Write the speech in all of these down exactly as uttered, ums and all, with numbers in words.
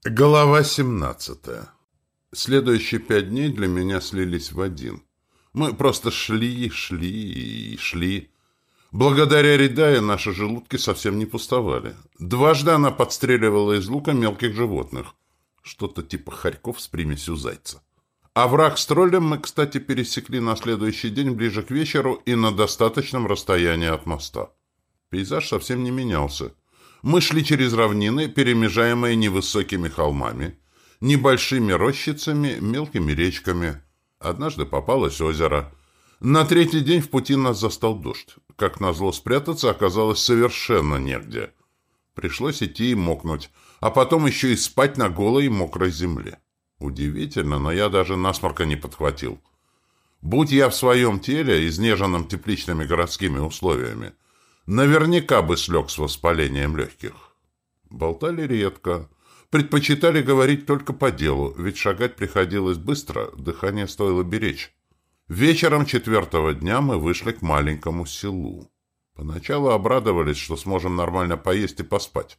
Глава семнадцатая. Следующие пять дней для меня слились в один. Мы просто шли, шли и шли. Благодаря Ридае наши желудки совсем не пустовали. Дважды она подстреливала из лука мелких животных. Что-то типа хорьков с примесью зайца. Овраг с троллем мы, кстати, пересекли на следующий день ближе к вечеру и на достаточном расстоянии от моста. Пейзаж совсем не менялся. Мы шли через равнины, перемежаемые невысокими холмами, небольшими рощицами, мелкими речками. Однажды попалось озеро. На третий день в пути нас застал дождь. Как назло, спрятаться оказалось совершенно негде. Пришлось идти и мокнуть, а потом еще и спать на голой и мокрой земле. Удивительно, но я даже насморка не подхватил. Будь я в своем теле, изнеженном тепличными городскими условиями, наверняка бы слег с воспалением легких. Болтали редко. Предпочитали говорить только по делу, ведь шагать приходилось быстро, дыхание стоило беречь. Вечером четвертого дня мы вышли к маленькому селу. Поначалу обрадовались, что сможем нормально поесть и поспать.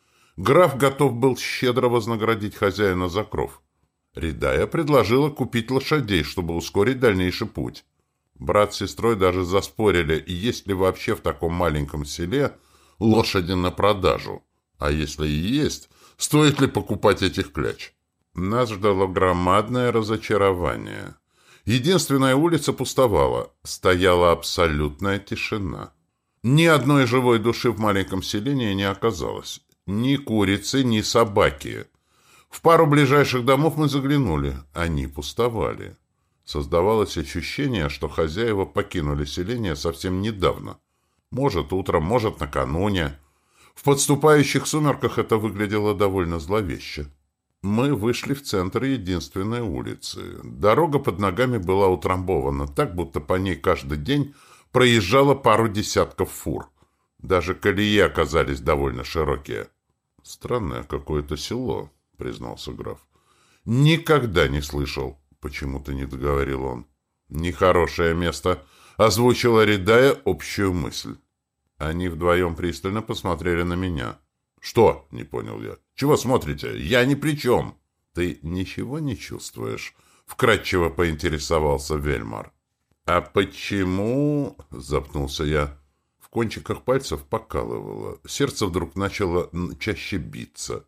Граф готов был щедро вознаградить хозяина за кров. Ридая предложила купить лошадей, чтобы ускорить дальнейший путь. Брат с сестрой даже заспорили, есть ли вообще в таком маленьком селе лошади на продажу. А если и есть, стоит ли покупать этих кляч? Нас ждало громадное разочарование. Единственная улица пустовала, стояла абсолютная тишина. Ни одной живой души в маленьком селении не оказалось. Ни курицы, ни собаки. В пару ближайших домов мы заглянули, они пустовали. Создавалось ощущение, что хозяева покинули селение совсем недавно. Может, утром, может, накануне. В подступающих сумерках это выглядело довольно зловеще. Мы вышли в центр единственной улицы. Дорога под ногами была утрамбована так, будто по ней каждый день проезжало пару десятков фур. Даже колеи оказались довольно широкие. «Странное какое-то село», — признался граф. «Никогда не слышал». Почему-то не договорил он. «Нехорошее место», — озвучила Ридая общую мысль. Они вдвоем пристально посмотрели на меня. «Что?» — не понял я. «Чего смотрите? Я ни при чем». «Ты ничего не чувствуешь?» — вкратчиво поинтересовался Вельмар. «А почему?» — запнулся я. В кончиках пальцев покалывало. Сердце вдруг начало чаще биться.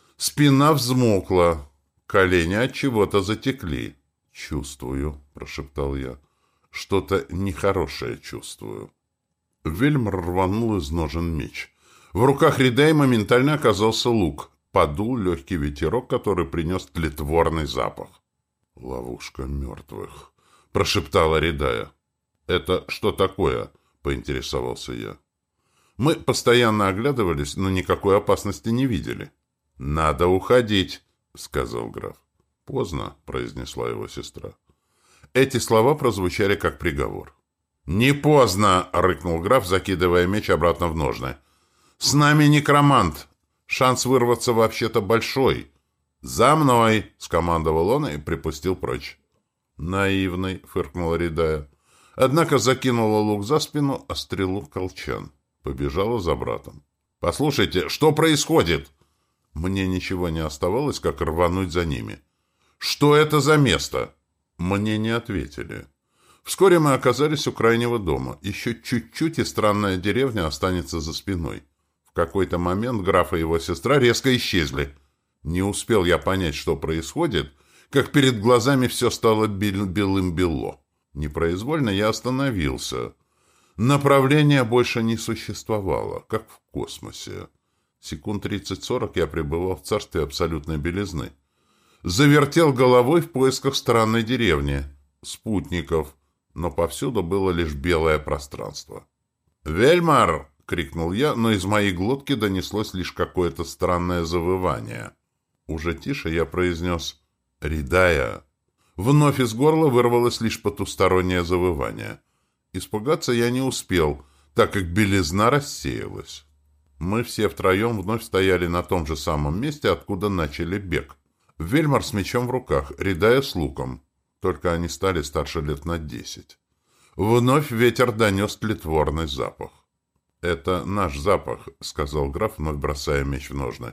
Спина взмокла. Колени от чего-то затекли. «Чувствую», — прошептал я. «Что-то нехорошее чувствую». Вельмар рванул из ножен меч. В руках Ридai моментально оказался лук. Подул легкий ветерок, который принес тлетворный запах. «Ловушка мертвых», — прошептала Ридая. «Это что такое?» — поинтересовался я. Мы постоянно оглядывались, но никакой опасности не видели. «Надо уходить», — сказал граф. «Поздно», — произнесла его сестра. Эти слова прозвучали как приговор. «Не поздно!» — рыкнул граф, закидывая меч обратно в ножны. «С нами некромант. Шанс вырваться вообще-то большой. За мной!» — скомандовал он и припустил прочь. «Наивный!» — фыркнула Ридая. Однако закинула лук за спину, а стрелу в колчан. Побежала за братом. «Послушайте, что происходит?» Мне ничего не оставалось, как рвануть за ними. «Что это за место?» Мне не ответили. Вскоре мы оказались у крайнего дома. Еще чуть-чуть, и странная деревня останется за спиной. В какой-то момент граф и его сестра резко исчезли. Не успел я понять, что происходит, как перед глазами все стало белым-бело. Непроизвольно я остановился. Направления больше не существовало, как в космосе. Секунд тридцать-сорок я пребывал в царстве абсолютной белизны. Завертел головой в поисках странной деревни, спутников, но повсюду было лишь белое пространство. «Вельмар!» — крикнул я, но из моей глотки донеслось лишь какое-то странное завывание. Уже тише я произнес «Ридая». Вновь из горла вырвалось лишь потустороннее завывание. Испугаться я не успел, так как белизна рассеялась. Мы все втроем вновь стояли на том же самом месте, откуда начали бег. Вельмар с мечом в руках, Ридая с луком. Только они стали старше лет на десять. Вновь ветер донес тлетворный запах. «Это наш запах», — сказал граф, вновь бросая меч в ножны.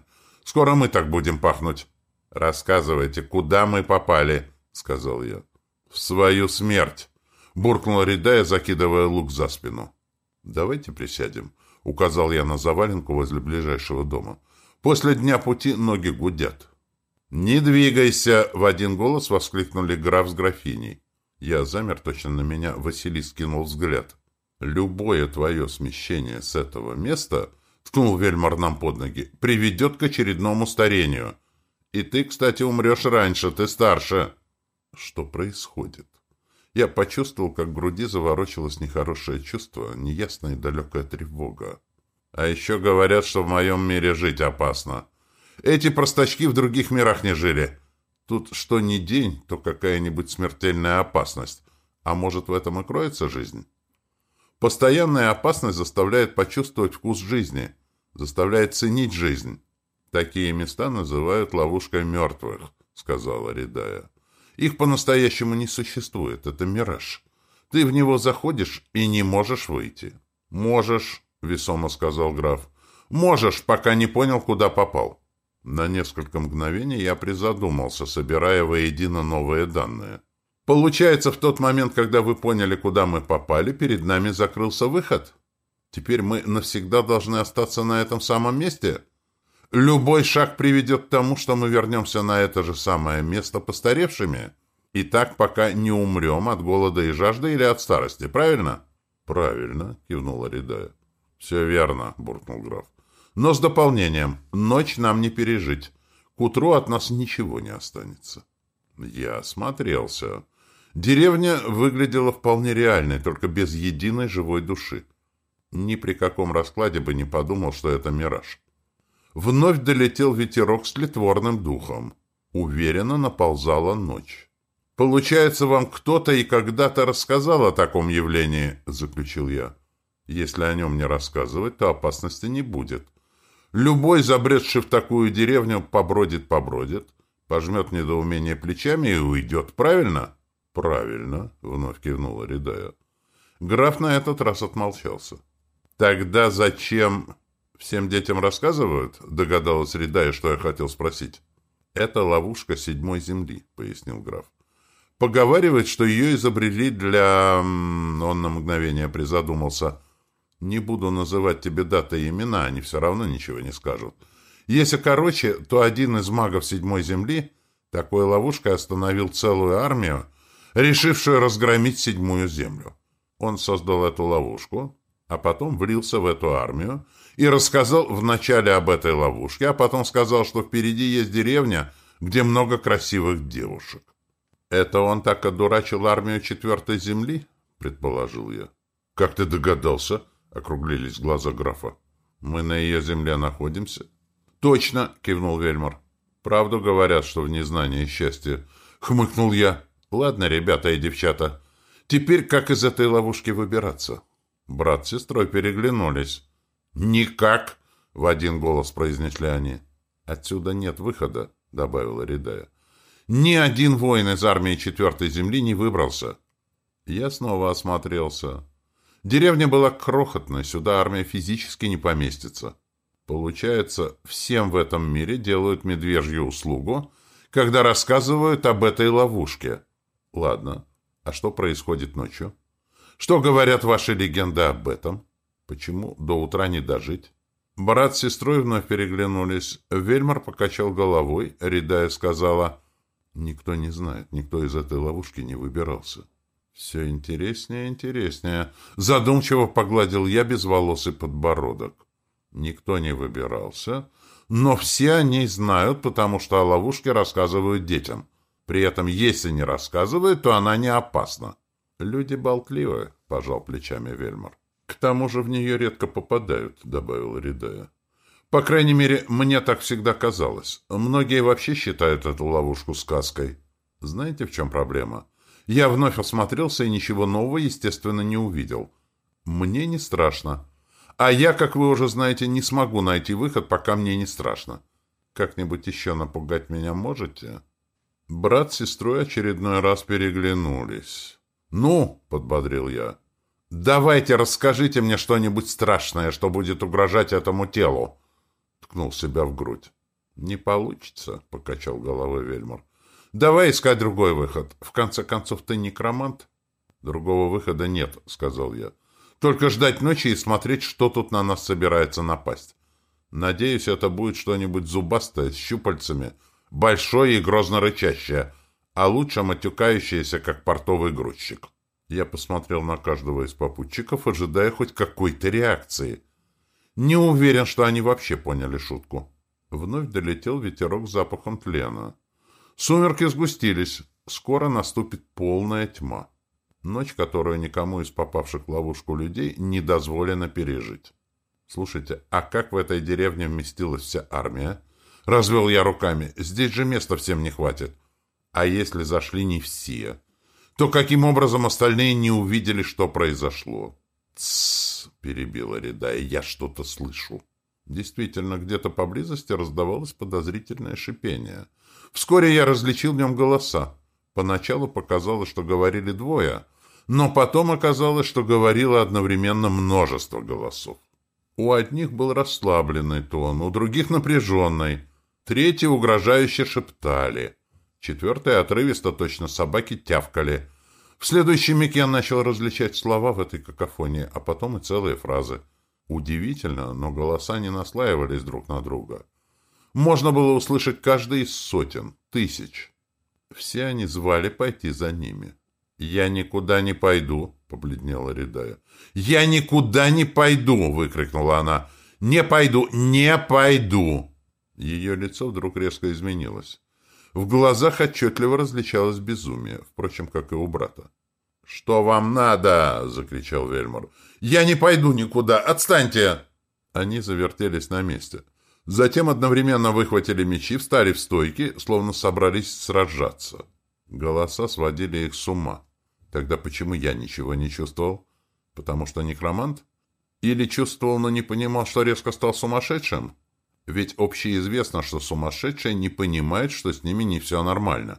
Скоро мы так будем пахнуть. Рассказывайте, куда мы попали, сказал я. В свою смерть, буркнула Ридая, закидывая лук за спину. Давайте присядем, указал я на заваленку возле ближайшего дома. После дня пути ноги гудят. «Не двигайся!» — в один голос воскликнули граф с графиней. Я замер, точно на меня Василиск кинул взгляд. «Любое твое смещение с этого места, — ткнул Вельмар нам под ноги, — приведет к очередному старению. И ты, кстати, умрешь раньше, ты старше». Что происходит? Я почувствовал, как в груди заворочилось нехорошее чувство, неясная и далекая тревога. А еще говорят, что в моем мире жить опасно. Эти простачки в других мирах не жили. Тут что ни день, то какая-нибудь смертельная опасность. А может, в этом и кроется жизнь? Постоянная опасность заставляет почувствовать вкус жизни, заставляет ценить жизнь. Такие места называют ловушкой мертвых, сказала Ридая. Их по-настоящему не существует, это мираж. Ты в него заходишь и не можешь выйти. Можешь, весомо сказал граф. Можешь, пока не понял, куда попал. На несколько мгновений я призадумался, собирая воедино новые данные. Получается, в тот момент, когда вы поняли, куда мы попали, перед нами закрылся выход? Теперь мы навсегда должны остаться на этом самом месте? Любой шаг приведет к тому, что мы вернемся на это же самое место постаревшими? И так, пока не умрем от голода и жажды или от старости, правильно? Правильно, кивнула Ридая. Все верно, буркнул граф. Но с дополнением. Ночь нам не пережить. К утру от нас ничего не останется. Я осмотрелся. Деревня выглядела вполне реальной, только без единой живой души. Ни при каком раскладе бы не подумал, что это мираж. Вновь долетел ветерок с тлетворным духом. Уверенно наползала ночь. «Получается, вам кто-то и когда-то рассказал о таком явлении», — заключил я. «Если о нем не рассказывать, то опасности не будет. Любой, забредший в такую деревню, побродит-побродит, пожмет недоумение плечами и уйдет. Правильно?» «Правильно», — вновь кивнула Ридая. Граф на этот раз отмолчался. «Тогда зачем...» «Всем детям рассказывают?» — догадалась Ридая, что я хотел спросить. «Это ловушка седьмой земли», — пояснил граф. «Поговаривают, что ее изобрели для...» Он на мгновение призадумался. «Не буду называть тебе даты и имена, они все равно ничего не скажут. Если короче, то один из магов седьмой земли такой ловушкой остановил целую армию, решившую разгромить седьмую землю. Он создал эту ловушку, а потом влился в эту армию и рассказал вначале об этой ловушке, а потом сказал, что впереди есть деревня, где много красивых девушек. «Это он так одурачил армию четвертой земли?» — предположил я. «Как ты догадался?» — округлились глаза графа. «Мы на ее земле находимся». «Точно!» — кивнул Вельмар. «Правду говорят, что в незнании счастье», — хмыкнул я. «Ладно, ребята и девчата, теперь как из этой ловушки выбираться?» Брат с сестрой переглянулись. «Никак!» — в один голос произнесли они. «Отсюда нет выхода», — добавила Ридая. «Ни один воин из армии четвертой земли не выбрался». Я снова осмотрелся. Деревня была крохотной, сюда армия физически не поместится. Получается, всем в этом мире делают медвежью услугу, когда рассказывают об этой ловушке. Ладно, а что происходит ночью? Что говорят ваши легенды об этом? Почему до утра не дожить? Брат с сестрой вновь переглянулись. Вельмар покачал головой. Ридая сказала: «Никто не знает, никто из этой ловушки не выбирался». «Все интереснее и интереснее». Задумчиво погладил я безволосый подбородок. Никто не выбирался, но все о ней знают, потому что о ловушке рассказывают детям. При этом, если не рассказывают, то она не опасна. «Люди болтливые», — пожал плечами Вельмар. «К тому же в нее редко попадают», — добавила Ридая. «По крайней мере, мне так всегда казалось. Многие вообще считают эту ловушку сказкой. Знаете, в чем проблема? Я вновь осмотрелся и ничего нового, естественно, не увидел. Мне не страшно. А я, как вы уже знаете, не смогу найти выход, пока мне не страшно. Как-нибудь еще напугать меня можете?» Брат с сестрой очередной раз переглянулись. «Ну», — подбодрил я, — «давайте расскажите мне что-нибудь страшное, что будет угрожать этому телу», — ткнул себя в грудь. «Не получится», — покачал головой Вельмар. «Давай искать другой выход. В конце концов, ты некромант?» «Другого выхода нет», — сказал я. «Только ждать ночи и смотреть, что тут на нас собирается напасть. Надеюсь, это будет что-нибудь зубастое, с щупальцами, большое и грозно рычащее, а лучше матюкающееся, как портовый грузчик». Я посмотрел на каждого из попутчиков, ожидая хоть какой-то реакции. Не уверен, что они вообще поняли шутку. Вновь долетел ветерок с запахом тлена. Сумерки сгустились. Скоро наступит полная тьма. Ночь, которую никому из попавших в ловушку людей не дозволено пережить. «Слушайте, а как в этой деревне вместилась вся армия?» Развел я руками. «Здесь же места всем не хватит. А если зашли не все, то каким образом остальные не увидели, что произошло?» «Тссс», — перебила Рядая, — «я что-то слышу». Действительно, где-то поблизости раздавалось подозрительное шипение. Вскоре я различил в нем голоса. Поначалу показалось, что говорили двое, но потом оказалось, что говорило одновременно множество голосов. У одних был расслабленный тон, у других напряженный, третьи угрожающе шептали, четвертые отрывисто, точно собаки, тявкали. В следующий миг я начал различать слова в этой какофонии, а потом и целые фразы. Удивительно, но голоса не наслаивались друг на друга. Можно было услышать каждый из сотен, тысяч. Все они звали пойти за ними. «Я никуда не пойду», — побледнела Рядая. «Я никуда не пойду!» — выкрикнула она. «Не пойду! Не пойду!» Ее лицо вдруг резко изменилось. В глазах отчетливо различалось безумие, впрочем, как и у брата. «Что вам надо?» — закричал Вельмар. «Я не пойду никуда! Отстаньте!» Они завертелись на месте. Затем одновременно выхватили мечи, встали в стойки, словно собрались сражаться. Голоса сводили их с ума. Тогда почему я ничего не чувствовал? Потому что некромант? Или чувствовал, но не понимал, что резко стал сумасшедшим? Ведь общеизвестно, что сумасшедшие не понимают, что с ними не все нормально.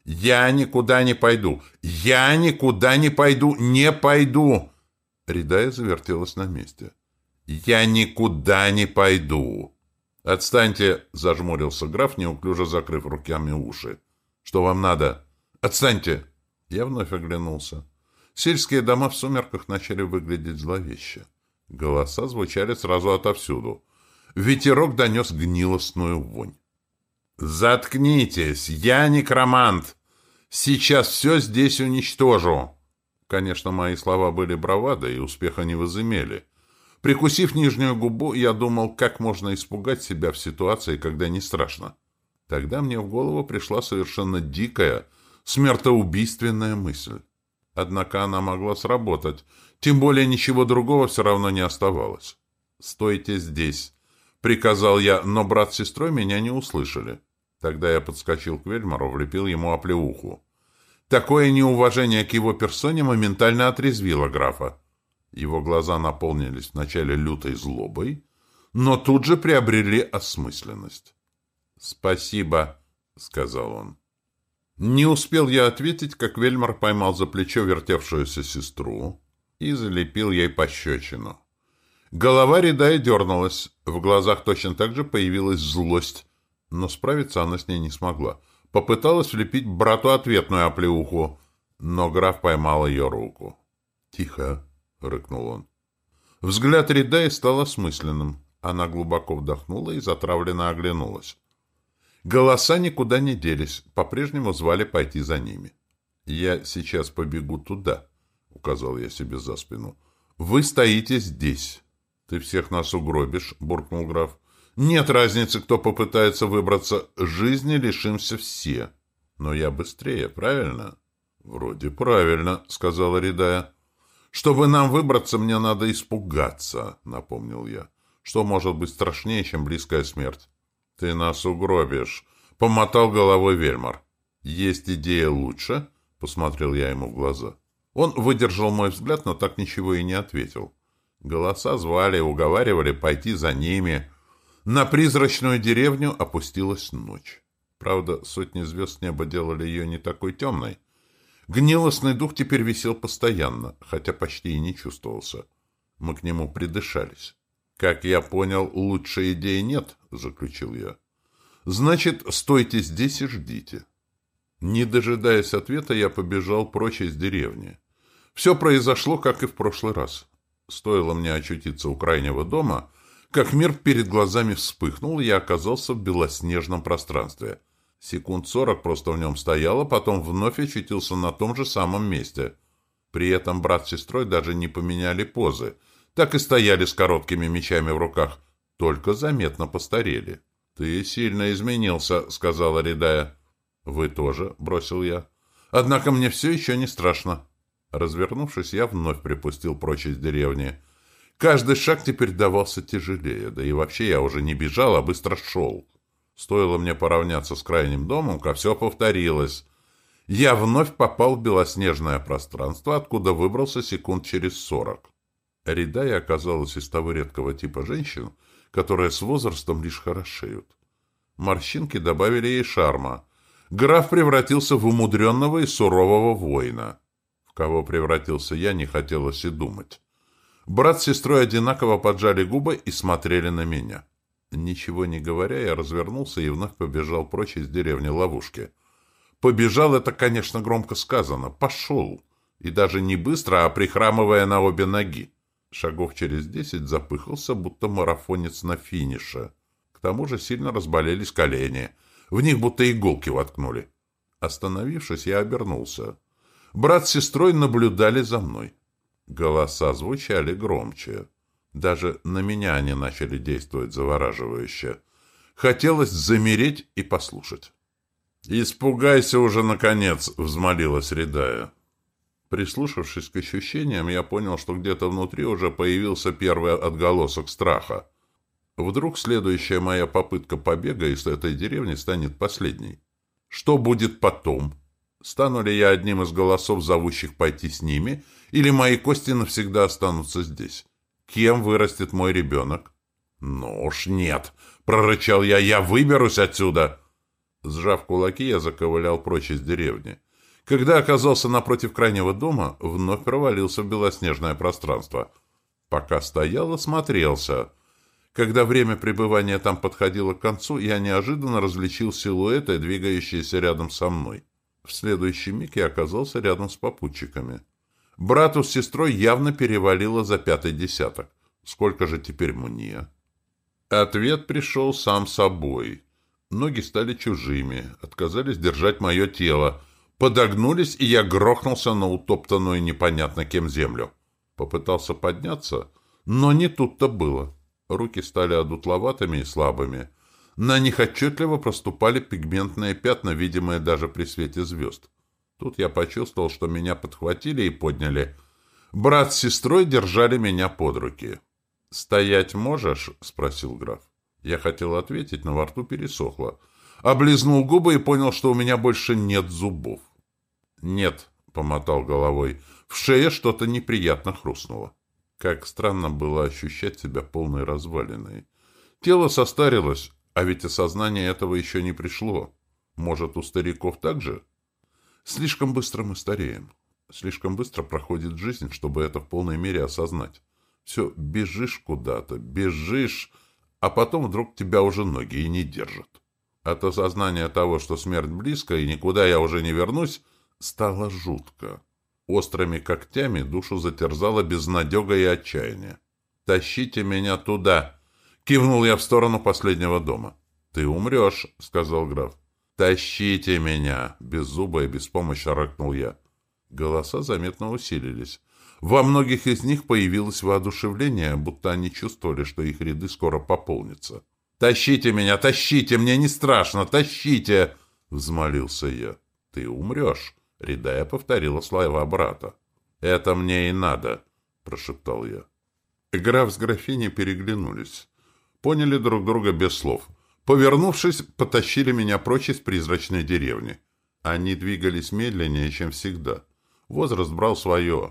«Я никуда не пойду! Я никуда не пойду! Не пойду!» Рядая завертелась на месте. «Я никуда не пойду!» «Отстаньте!» — зажмурился граф, неуклюже закрыв руками уши. «Что вам надо? Отстаньте!» Я вновь оглянулся. Сельские дома в сумерках начали выглядеть зловеще. Голоса звучали сразу отовсюду. Ветерок донес гнилостную вонь. «Заткнитесь! Я некромант! Сейчас все здесь уничтожу!» Конечно, мои слова были бравадой и успеха не возымели. Прикусив нижнюю губу, я думал, как можно испугать себя в ситуации, когда не страшно. Тогда мне в голову пришла совершенно дикая, смертоубийственная мысль. Однако она могла сработать, тем более ничего другого все равно не оставалось. «Стойте здесь!» — приказал я, но брат с сестрой меня не услышали. Тогда я подскочил к Вельмару, влепил ему оплеуху. Такое неуважение к его персоне моментально отрезвило графа. Его глаза наполнились вначале лютой злобой, но тут же приобрели осмысленность. «Спасибо», — сказал он. Не успел я ответить, как Вельмар поймал за плечо вертевшуюся сестру и залепил ей пощечину. Голова Рядая дернулась, в глазах точно так же появилась злость, но справиться она с ней не смогла. Попыталась влепить брату ответную оплеуху, но граф поймал ее руку. «Тихо», — рыкнул он. Взгляд Рядая стал осмысленным. Она глубоко вдохнула и затравленно оглянулась. Голоса никуда не делись, по-прежнему звали пойти за ними. «Я сейчас побегу туда», — указал я себе за спину. «Вы стоите здесь». «Ты всех нас угробишь», — буркнул граф. «Нет разницы, кто попытается выбраться. Жизни лишимся все». «Но я быстрее, правильно?» «Вроде правильно», — сказала Рядая. «Чтобы нам выбраться, мне надо испугаться», — напомнил я. «Что может быть страшнее, чем близкая смерть?» «Ты нас угробишь», — помотал головой Вельмар. «Есть идея лучше?» — посмотрел я ему в глаза. Он выдержал мой взгляд, но так ничего и не ответил. Голоса звали, уговаривали пойти за ними. На призрачную деревню опустилась ночь. Правда, сотни звезд с неба делали ее не такой темной. Гнилостный дух теперь висел постоянно, хотя почти и не чувствовался. Мы к нему придышались. «Как я понял, лучшей идеи нет», — заключил я. Значит, стойте здесь и ждите. Не дожидаясь ответа, я побежал прочь из деревни. Все произошло, как и в прошлый раз. Стоило мне очутиться у крайнего дома, как мир перед глазами вспыхнул, и я оказался в белоснежном пространстве. Секунд сорок просто в нем стоял, а потом вновь очутился на том же самом месте. При этом брат с сестрой даже не поменяли позы, так и стояли с короткими мечами в руках, только заметно постарели. «Ты сильно изменился», — сказала Ридая. «Вы тоже», — бросил я. «Однако мне все еще не страшно». Развернувшись, я вновь припустил прочь из деревни. Каждый шаг теперь давался тяжелее, да и вообще я уже не бежал, а быстро шел. Стоило мне поравняться с крайним домом, как все повторилось. Я вновь попал в белоснежное пространство, откуда выбрался секунд через сорок. Ридая оказалась из того редкого типа женщин, которые с возрастом лишь хорошеют. Морщинки добавили ей шарма. Граф превратился в умудренного и сурового воина. В кого превратился я, не хотелось и думать. Брат с сестрой одинаково поджали губы и смотрели на меня. Ничего не говоря, я развернулся и вновь побежал прочь из деревни ловушки. Побежал — это, конечно, громко сказано. Пошел. И даже не быстро, а прихрамывая на обе ноги. Шагов через десять запыхался, будто марафонец на финише. К тому же сильно разболелись колени. В них будто иголки воткнули. Остановившись, я обернулся. Брат с сестрой наблюдали за мной. Голоса звучали громче. Даже на меня они начали действовать завораживающе. Хотелось замереть и послушать. «Испугайся уже, наконец!» — взмолилась Ридая. Прислушавшись к ощущениям, я понял, что где-то внутри уже появился первый отголосок страха. Вдруг следующая моя попытка побега из этой деревни станет последней. Что будет потом? Стану ли я одним из голосов, зовущих пойти с ними, или мои кости навсегда останутся здесь? Кем вырастет мой ребенок? «Ну уж нет!» — прорычал я. «Я выберусь отсюда!» Сжав кулаки, я заковылял прочь из деревни. Когда оказался напротив крайнего дома, вновь провалился в белоснежное пространство. Пока стоял и смотрелся. Когда время пребывания там подходило к концу, я неожиданно различил силуэты, двигающиеся рядом со мной. В следующий миг я оказался рядом с попутчиками. Брату с сестрой явно перевалило за пятый десяток. Сколько же теперь мне? Ответ пришел сам собой. Ноги стали чужими, отказались держать мое тело. Подогнулись, и я грохнулся на утоптанную непонятно кем землю. Попытался подняться, но не тут-то было. Руки стали одутловатыми и слабыми. На них отчетливо проступали пигментные пятна, видимые даже при свете звезд. Тут я почувствовал, что меня подхватили и подняли. Брат с сестрой держали меня под руки. «Стоять можешь?» — спросил граф. Я хотел ответить, но во рту пересохло. Облизнул губы и понял, что у меня больше нет зубов. «Нет», — помотал головой. В шее что-то неприятно хрустнуло. Как странно было ощущать себя полной развалиной. Тело состарилось, а ведь осознание этого еще не пришло. Может, у стариков так же? Слишком быстро мы стареем. Слишком быстро проходит жизнь, чтобы это в полной мере осознать. Все, бежишь куда-то, бежишь, а потом вдруг тебя уже ноги и не держат. От осознания того, что смерть близко и никуда я уже не вернусь, стало жутко. Острыми когтями душу затерзало безнадега и отчаяние. «Тащите меня туда!» — кивнул я в сторону последнего дома. «Ты умрешь», — сказал граф. «Тащите меня!» — беззубо и беспомощно рыкнул я. Голоса заметно усилились. Во многих из них появилось воодушевление, будто они чувствовали, что их ряды скоро пополнятся. «Тащите меня! Тащите! Мне не страшно! Тащите!» — взмолился я. «Ты умрешь!» — Ридая повторила слова брата. «Это мне и надо!» — прошептал я. Граф с графиней переглянулись. Поняли друг друга без слов. Повернувшись, потащили меня прочь из призрачной деревни. Они двигались медленнее, чем всегда. Возраст брал свое.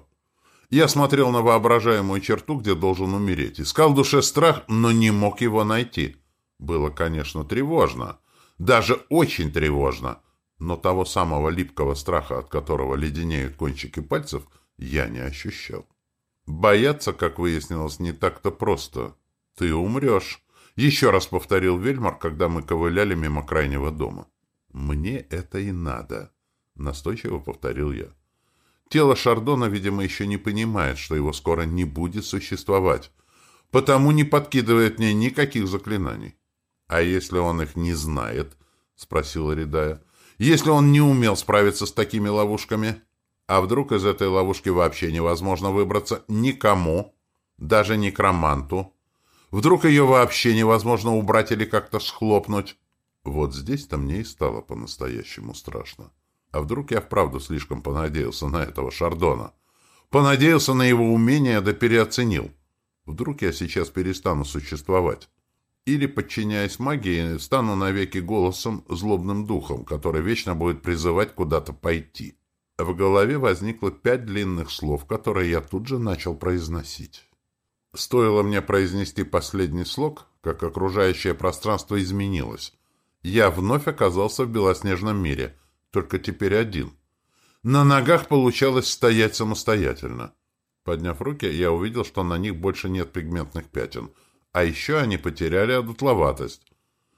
Я смотрел на воображаемую черту, где должен умереть. Искал в душе страх, но не мог его найти. Было, конечно, тревожно. Даже очень тревожно. Но того самого липкого страха, от которого леденеют кончики пальцев, я не ощущал. Бояться, как выяснилось, не так-то просто. «Ты умрешь!» Еще раз повторил Вельмар, когда мы ковыляли мимо крайнего дома. «Мне это и надо», — настойчиво повторил я. Тело Шардона, видимо, еще не понимает, что его скоро не будет существовать, потому не подкидывает мне никаких заклинаний. «А если он их не знает?» — спросила Ридая. «Если он не умел справиться с такими ловушками? А вдруг из этой ловушки вообще невозможно выбраться никому, даже некроманту? Вдруг ее вообще невозможно убрать или как-то схлопнуть?» Вот здесь-то мне и стало по-настоящему страшно. А вдруг я вправду слишком понадеялся на этого Шардона? Понадеялся на его умение, да переоценил. Вдруг я сейчас перестану существовать? Или, подчиняясь магии, стану навеки голосом, злобным духом, который вечно будет призывать куда-то пойти? В голове возникло пять длинных слов, которые я тут же начал произносить. Стоило мне произнести последний слог, как окружающее пространство изменилось. Я вновь оказался в белоснежном мире, только теперь один. На ногах получалось стоять самостоятельно. Подняв руки, я увидел, что на них больше нет пигментных пятен, а еще они потеряли одутловатость.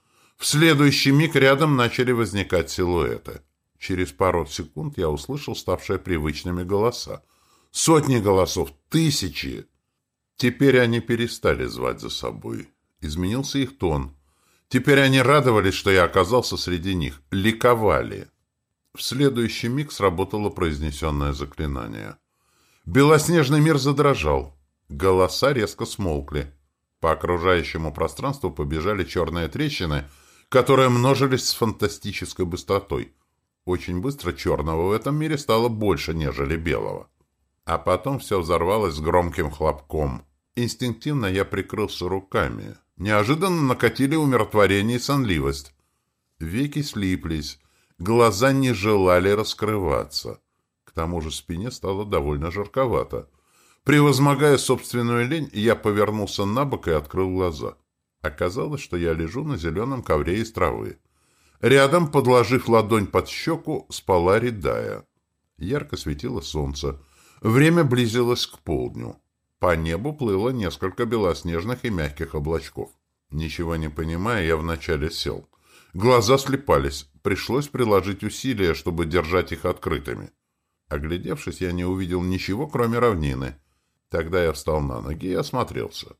В следующий миг рядом начали возникать силуэты. Через пару секунд я услышал ставшие привычными голоса. Сотни голосов, тысячи! Теперь они перестали звать за собой. Изменился их тон. Теперь они радовались, что я оказался среди них, ликовали. В следующий миг сработало произнесенное заклинание. Белоснежный мир задрожал. Голоса резко смолкли. По окружающему пространству побежали черные трещины, которые множились с фантастической быстротой. Очень быстро черного в этом мире стало больше, нежели белого. А потом все взорвалось с громким хлопком. Инстинктивно я прикрылся руками. Неожиданно накатили умиротворение и сонливость. Веки слиплись, глаза не желали раскрываться. К тому же спине стало довольно жарковато. Превозмогая собственную лень, я повернулся на бок и открыл глаза. Оказалось, что я лежу на зеленом ковре из травы. Рядом, подложив ладонь под щеку, спала Ридая. Ярко светило солнце. Время близилось к полдню. По небу плыло несколько белоснежных и мягких облачков. Ничего не понимая, я вначале сел. Глаза слепались. Пришлось приложить усилия, чтобы держать их открытыми. Оглядевшись, я не увидел ничего, кроме равнины. Тогда я встал на ноги и осмотрелся.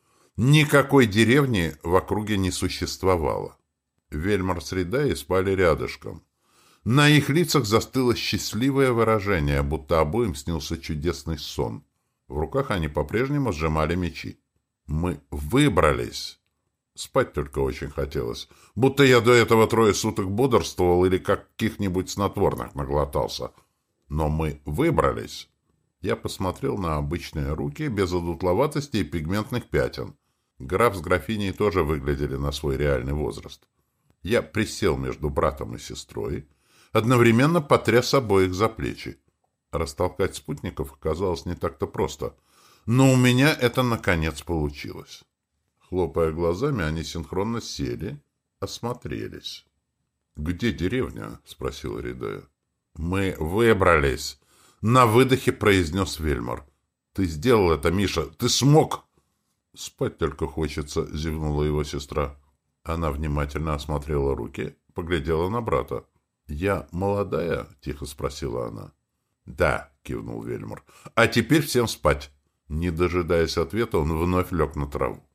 Никакой деревни в округе не существовало. Вельмар с Ридаей спали рядышком. На их лицах застыло счастливое выражение, будто обоим снился чудесный сон. В руках они по-прежнему сжимали мечи. Мы выбрались. Спать только очень хотелось. Будто я до этого трое суток бодрствовал или каких-нибудь снотворных наглотался. Но мы выбрались. Я посмотрел на обычные руки, без одутловатости и пигментных пятен. Граф с графиней тоже выглядели на свой реальный возраст. Я присел между братом и сестрой, одновременно потряс обоих за плечи. Растолкать спутников оказалось не так-то просто, но у меня это, наконец, получилось. Хлопая глазами, они синхронно сели, осмотрелись. «Где деревня?» — спросила Ридая. «Мы выбрались!» — на выдохе произнес Вельмар. «Ты сделал это, Миша! Ты смог!» «Спать только хочется!» — зевнула его сестра. Она внимательно осмотрела руки, поглядела на брата. «Я молодая?» — тихо спросила она. «Да», — кивнул Вельмар. «А теперь всем спать». Не дожидаясь ответа, он вновь лег на траву.